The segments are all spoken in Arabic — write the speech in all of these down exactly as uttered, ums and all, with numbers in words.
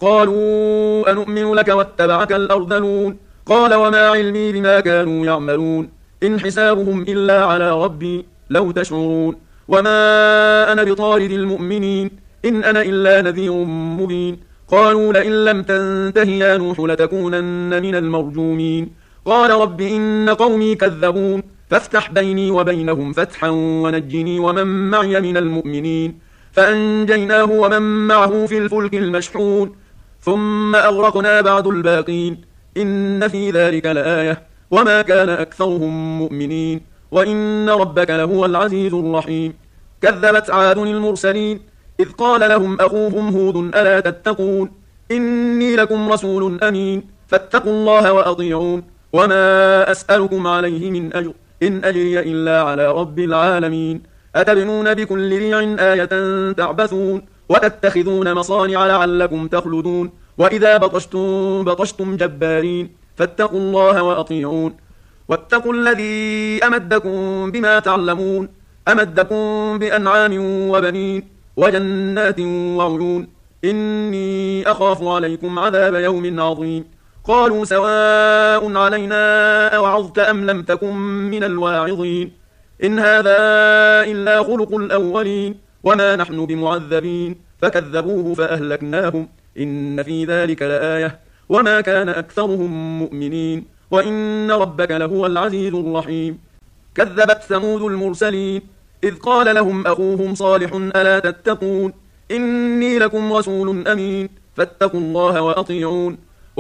قالوا أنؤمن لك واتبعك الأرذلون قال وما علمي بما كانوا يعملون إن حسابهم إلا على ربي لو تشعرون وما أنا بطارد المؤمنين إن أنا إلا نذير مبين قالوا لئن لم تنته يا نوح لتكونن من المرجومين قال رب إن قومي كذبون فافتح بيني وبينهم فتحا ونجني ومن معي من المؤمنين فأنجيناه ومن معه في الفلك المشحون ثم أغرقنا بعد الباقين إن في ذلك لآية وما كان أكثرهم مؤمنين وإن ربك لهو العزيز الرحيم كذبت عاد المرسلين إذ قال لهم أخوهم هود ألا تتقون إني لكم رسول أمين فاتقوا الله وأطيعون وما أسألكم عليه من أجر إن أجري إلا على رب العالمين أتبنون بكل ريع آية تعبثون وتتخذون مصانع لعلكم تخلدون وإذا بطشتم بطشتم جبارين فاتقوا الله وأطيعون واتقوا الذي أمدكم بما تعلمون أمدكم بأنعام وبنين وجنات وعيون إني أخاف عليكم عذاب يوم عظيم قالوا سواء علينا أوعظت أم لم تكن من الواعظين إن هذا إلا خلق الأولين وما نحن بمعذبين فكذبوه فأهلكناهم إن في ذلك لآية وما كان أكثرهم مؤمنين وإن ربك لهو العزيز الرحيم كذبت ثمود المرسلين إذ قال لهم أخوهم صالح ألا تتقون إني لكم رسول أمين فاتقوا الله وأطيعون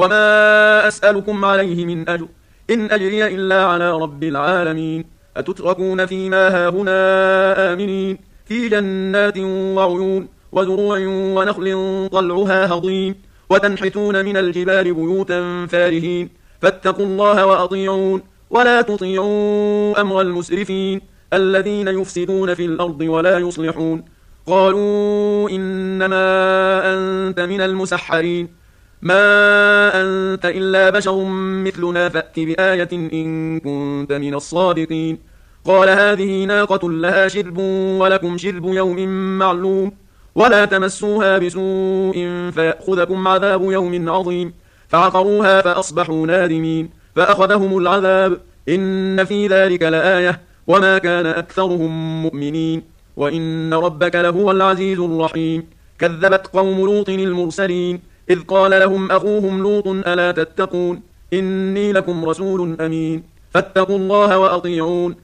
وما أسألكم عليه من أجر إن أجري إلا على رب العالمين أتتركون فيما هاهنا آمنين في جنات وعيون وزروع ونخل طلعها هضيم وتنحتون من الجبال بيوتا فارهين فاتقوا الله وأطيعون ولا تطيعوا أمر المسرفين الذين يفسدون في الأرض ولا يصلحون قالوا إنما أنت من المسحرين ما أنت إلا بشر مثلنا فأت بآية إن كنت من الصادقين قال هذه ناقة لها شرب ولكم شرب يوم معلوم ولا تمسوها بسوء فيأخذكم عذاب يوم عظيم فعقروها فأصبحوا نادمين فأخذهم العذاب إن في ذلك لآية وما كان أكثرهم مؤمنين وإن ربك لهو العزيز الرحيم كذبت قوم لوط المرسلين إذ قال لهم أخوهم لوط ألا تتقون إني لكم رسول أمين فاتقوا الله وأطيعون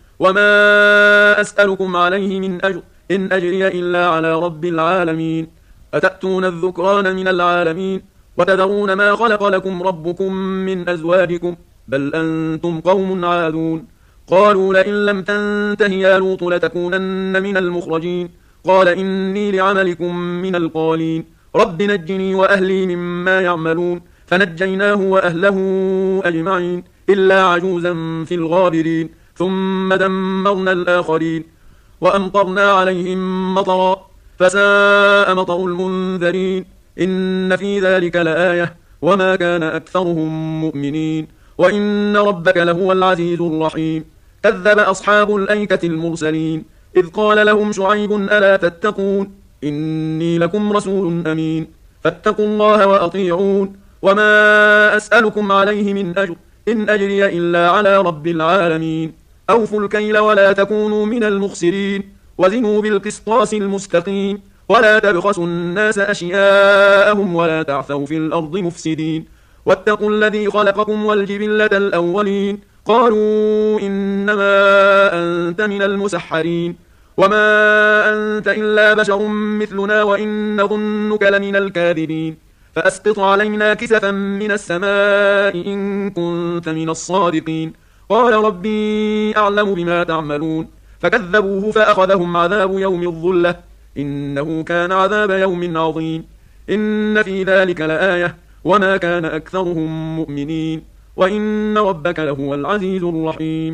وما أسألكم عليه من أجر إن أجري إلا على رب العالمين أتأتون الذكران من العالمين وتذرون ما خلق لكم ربكم من أزواجكم بل أنتم قوم عادون قالوا لئن لم تنته يا لوط لتكونن من المخرجين قال إني لعملكم من القالين رب نجني وأهلي مما يعملون فنجيناه وأهله أجمعين إلا عجوزا في الغابرين ثم دمرنا الآخرين وأمطرنا عليهم مطرا فساء مطر المنذرين إن في ذلك لآية وما كان أكثرهم مؤمنين وإن ربك لهو العزيز الرحيم كذب أصحاب الأيكة المرسلين إذ قال لهم شعيب ألا تتقون إني لكم رسول أمين فاتقوا الله وأطيعون وما أسألكم عليه من أجر إن أجري إلا على رب العالمين أوفوا الكيل ولا تكونوا من المخسرين وزنوا بالقسطاس المستقيم ولا تبخسوا الناس أشياءهم ولا تعثوا في الأرض مفسدين واتقوا الذي خلقكم والجبلة الأولين قالوا إنما أنت من المسحرين وما أنت إلا بشر مثلنا وإن نظنك لمن الكاذبين فأسقط علينا كسفا من السماء إن كنت من الصادقين قال ربي أعلم بما تعملون فكذبوه فأخذهم عذاب يوم الظلة إنه كان عذاب يوم عظيم إن في ذلك لآية وما كان أكثرهم مؤمنين وإن ربك لهو العزيز الرحيم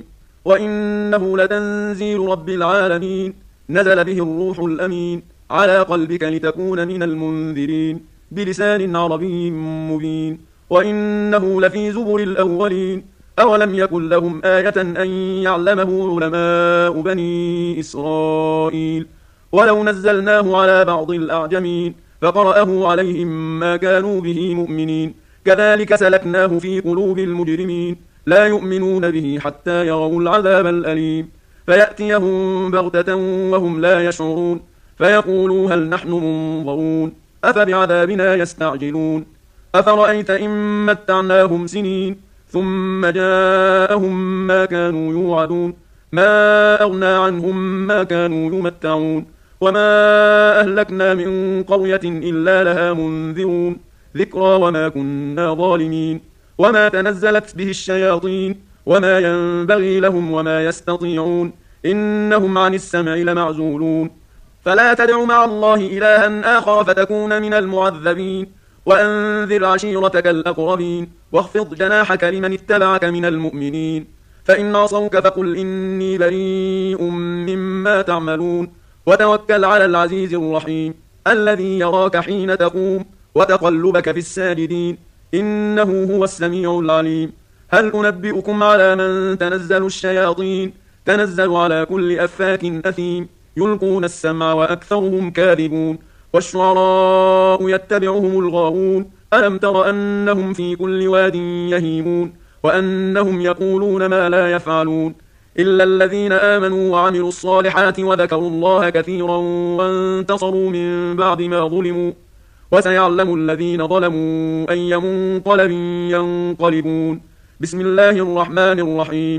وإنه لتنزيل رب العالمين نزل به الروح الأمين على قلبك لتكون من المنذرين بلسان عربي مبين وإنه لفي زبر الأولين أولم يكن لهم آية أن يعلمه علماء بني إسرائيل ولو نزلناه على بعض الأعجمين فقرأه عليهم ما كانوا به مؤمنين كذلك سلكناه في قلوب المجرمين لا يؤمنون به حتى يروا العذاب الأليم فيأتيهم بغتة وهم لا يشعرون فيقولوا هل نحن منظرون أفبعذابنا يستعجلون أفرأيت إن متعناهم سنين ثم جاءهم ما كانوا يوعدون ما أغنى عنهم ما كانوا يمتعون وما أهلكنا من قرية إلا لها منذرون ذكرى وما كنا ظالمين وما تنزلت به الشياطين وما ينبغي لهم وما يستطيعون إنهم عن السمع لمعزولون فلا تدع مع الله إلها آخر فتكون من المعذبين وأنذر عشيرتك الأقربين واخفض جناحك لمن اتبعك من المؤمنين فإن عصوك فقل إني بريء مما تعملون وتوكل على العزيز الرحيم الذي يراك حين تقوم وتقلبك في الساجدين إنه هو السميع العليم هل أنبئكم على من تنزل الشياطين تنزل على كل أفاك أثيم يلقون السمع وأكثرهم كاذبون والشعراء يتبعهم الغاوون ألم تر أنهم في كل واد يهيمون وأنهم يقولون ما لا يفعلون إلا الذين آمنوا وعملوا الصالحات وذكروا الله كثيرا وانتصروا من بعد ما ظلموا وسيعلم الذين ظلموا أي منقلب ينقلبون بسم الله الرحمن الرحيم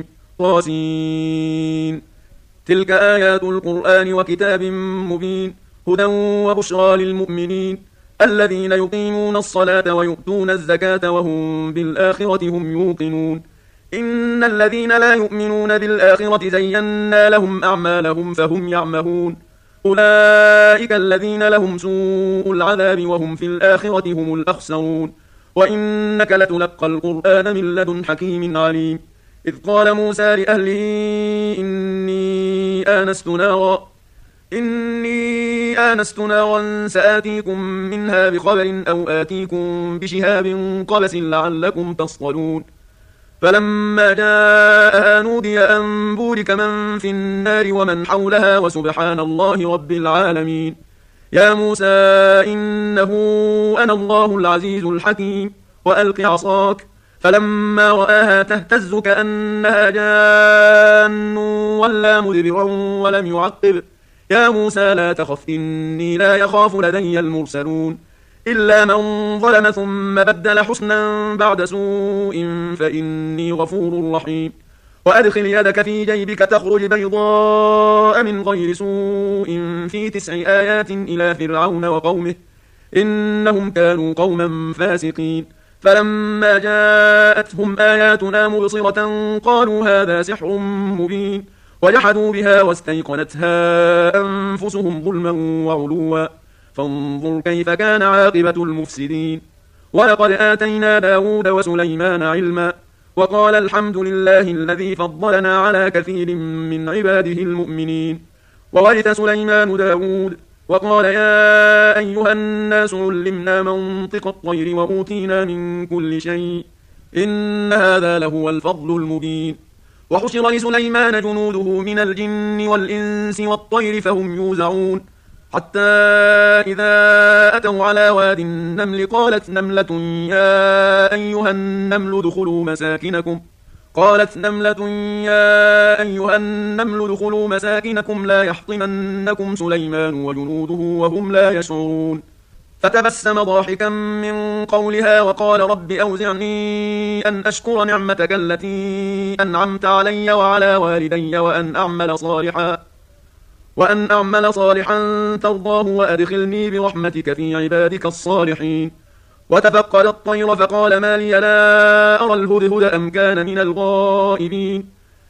طاسين تلك آيات القرآن وكتاب مبين هدى وبشرى للمؤمنين الذين يقيمون الصلاة ويؤتون الزكاة وهم بالآخرة هم يوقنون إن الذين لا يؤمنون بالآخرة زينا لهم أعمالهم فهم يعمهون أولئك الذين لهم سوء العذاب وهم في الآخرة هم الأخسرون وإنك لتلقى القرآن من لدن حكيم عليم إذ قال موسى لأهله إني آنست نارا إني آنست نارا سآتيكم منها بخبر أو آتيكم بشهاب قبس لعلكم تصطلون فلما جاءها نودي أن بورك من في النار ومن حولها وسبحان الله رب العالمين يا موسى إنه أنا الله العزيز الحكيم وألق عصاك فلما رآها تهتز كأنها جان ولا مدبرا ولم يعقب يا موسى لا تخف إني لا يخاف لدي المرسلون إلا من ظلم ثم بدل حسنا بعد سوء فإني غفور رحيم وأدخل يدك في جيبك تخرج بيضاء من غير سوء في تسع آيات إلى فرعون وقومه إنهم كانوا قوما فاسقين فلما جاءتهم آياتنا مبصرة قالوا هذا سحر مبين وجحدوا بها واستيقنتها أنفسهم ظلما وعلوا فانظر كيف كان عاقبة المفسدين ولقد آتينا داود وسليمان علما وقال الحمد لله الذي فضلنا على كثير من عباده المؤمنين وورث سليمان داود وقال يا أيها الناس علمنا منطق الطير وأوتينا من كل شيء إن هذا لهو الفضل المبين وحشر لسليمان جنوده من الجن والإنس والطير فهم يوزعون حتى إذا أتوا على واد النمل قالت نملة يا أيها النمل ادخلوا مساكنكم قالت نملة يا أيها النمل ادخلوا مساكنكم لا يحطمنكم سليمان وجنوده وهم لا يشعرون فتبسم ضاحكا من قولها وقال رب أوزعني أن أشكر نعمتك التي أنعمت علي وعلى والدي وأن أعمل صالحا وأن أعمل صالحا ترضاه وأدخلني برحمتك في عبادك الصالحين وتفقد الطير فقال ما لي لا أرى الهدهد أم كان من الغائبين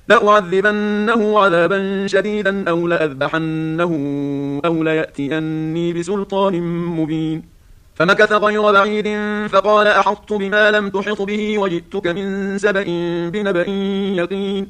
لأعذبنه عذابا شديدا أو لأذبحنه أو ليأتيني بسلطان مبين فمكث غير بعيد فقال أحطت بما لم تحط به وجئتك من سبأ بنبأ يقين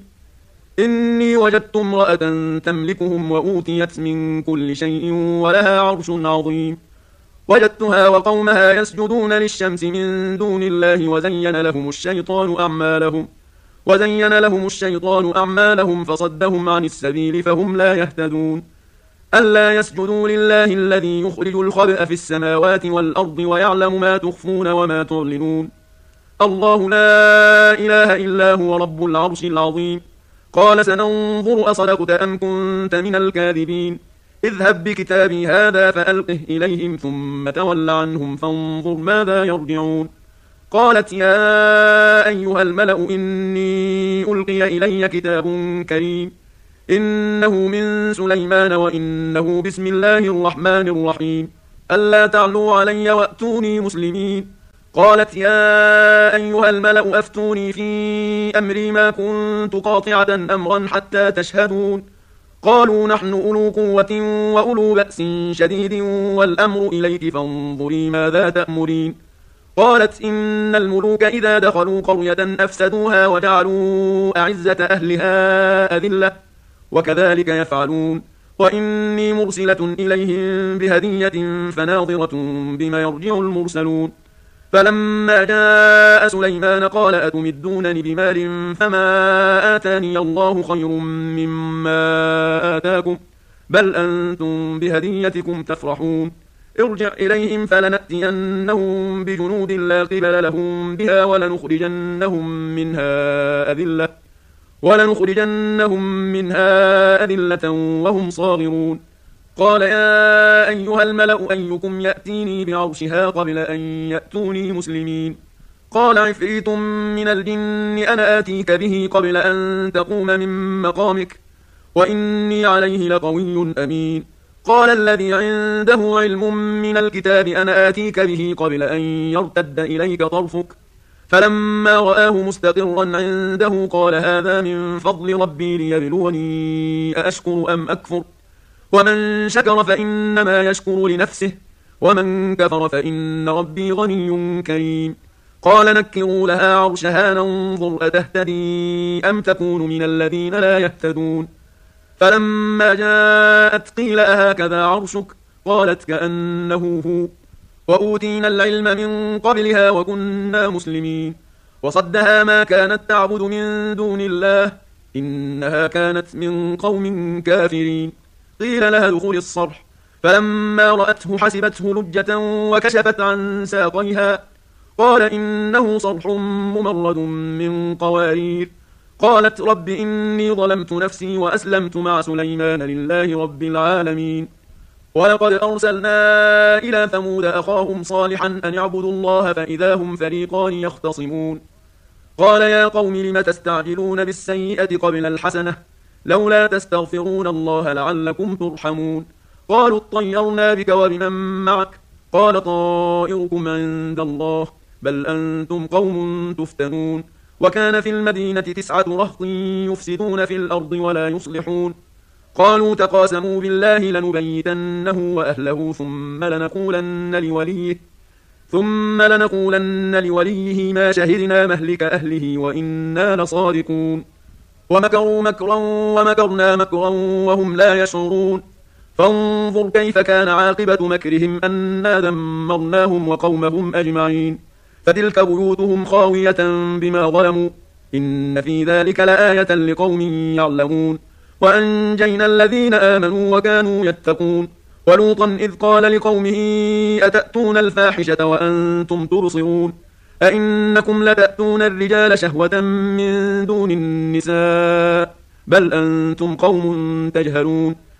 إني وجدت امرأة تملكهم وأوتيت من كل شيء ولها عرش عظيم وجدتها وقومها يسجدون للشمس من دون الله وزين لهم الشيطان أعمالهم وزين لهم الشيطان أعمالهم فصدهم عن السبيل فهم لا يهتدون ألا يسجدوا لله الذي يخرج الخبأ في السماوات والأرض ويعلم ما تخفون وما تعلنون. الله لا إله إلا هو رب العرش العظيم. قال سننظر أصدقت أم كنت من الكاذبين. اذهب بكتابي هذا فألقه إليهم ثم تول عنهم فانظر ماذا يرجعون. قالت يا أيها الملأ إني ألقي إلي كتاب كريم إنه من سليمان وإنه بسم الله الرحمن الرحيم ألا تعلوا علي وأتوني مسلمين. قالت يا أيها الملأ أفتوني في أمري ما كنت قاطعة أمرا حتى تشهدون. قالوا نحن أولو قوة وأولو بأس شديد والأمر إليك فانظري ماذا تأمرين. قالت إن الملوك إذا دخلوا قرية أفسدوها وجعلوا أعزة أهلها أذلة وكذلك يفعلون. وإني مرسلة إليهم بهدية فناظرة بما يرجع المرسلون. فلما جاء سليمان قال أتمدونني بمال فما آتاني الله خير مما آتاكم بل أنتم بهديتكم تفرحون. ارجع إليهم فلنأتينهم بجنود لا قبل لهم بها ولنخرجنهم منها أذلة ولنخرجنهم منها أذلة وهم صاغرون. قال يا أيها الملأ أيكم يأتيني بعرشها قبل أن يأتوني مسلمين. قال عفريت من الجن أنا آتيك به قبل أن تقوم من مقامك وإني عليه لقوي أمين. قال الذي عنده علم من الكتاب أنا آتيك به قبل أن يرتد إليك طرفك فلما رآه مستقرا عنده قال هذا من فضل ربي ليبلوني أأشكر أم أكفر ومن شكر فإنما يشكر لنفسه ومن كفر فإن ربي غني كريم. قال نكروا لها عرشها ننظر أتهتدي أم تكون من الذين لا يهتدون. فلما جاءت قيل أهكذا عرشك قالت كأنه هو وأوتينا العلم من قبلها وكنا مسلمين. وصدها ما كانت تعبد من دون الله إنها كانت من قوم كافرين. قيل لها ادخل الصرح فلما رأته حسبته لجة وكشفت عن ساقيها قال إنه صرح ممرد من قوارير. قالت رب إني ظلمت نفسي وأسلمت مع سليمان لله رب العالمين. ولقد أرسلنا إلى ثمود أخاهم صالحا أن اعبدوا الله فإذا هم فريقان يختصمون. قال يا قوم لم تستعجلون بالسيئة قبل الحسنة لولا تستغفرون الله لعلكم ترحمون. قالوا اطيرنا بك وبمن معك قال طائركم عند الله بل أنتم قوم تفتنون. وكان في المدينة تسعة رهط يفسدون في الأرض ولا يصلحون. قالوا تقاسموا بالله لنبيتنه وأهله ثم لنقولن لوليه ثم لنقولن لوليه ما شهدنا مهلك أهله وإنا لصادقون. ومكروا مكرا ومكرنا مكرا وهم لا يشعرون. فانظر كيف كان عاقبة مكرهم أنا دمرناهم وقومهم أجمعين. فتلك بيوتهم خاوية بما ظلموا إن في ذلك لآية لقوم يعلمون. وأنجينا الذين آمنوا وكانوا يتقون. ولوطا إذ قال لقومه أتأتون الفاحشة وأنتم تبصرون أئنكم لتأتون الرجال شهوة من دون النساء بل أنتم قوم تجهلون.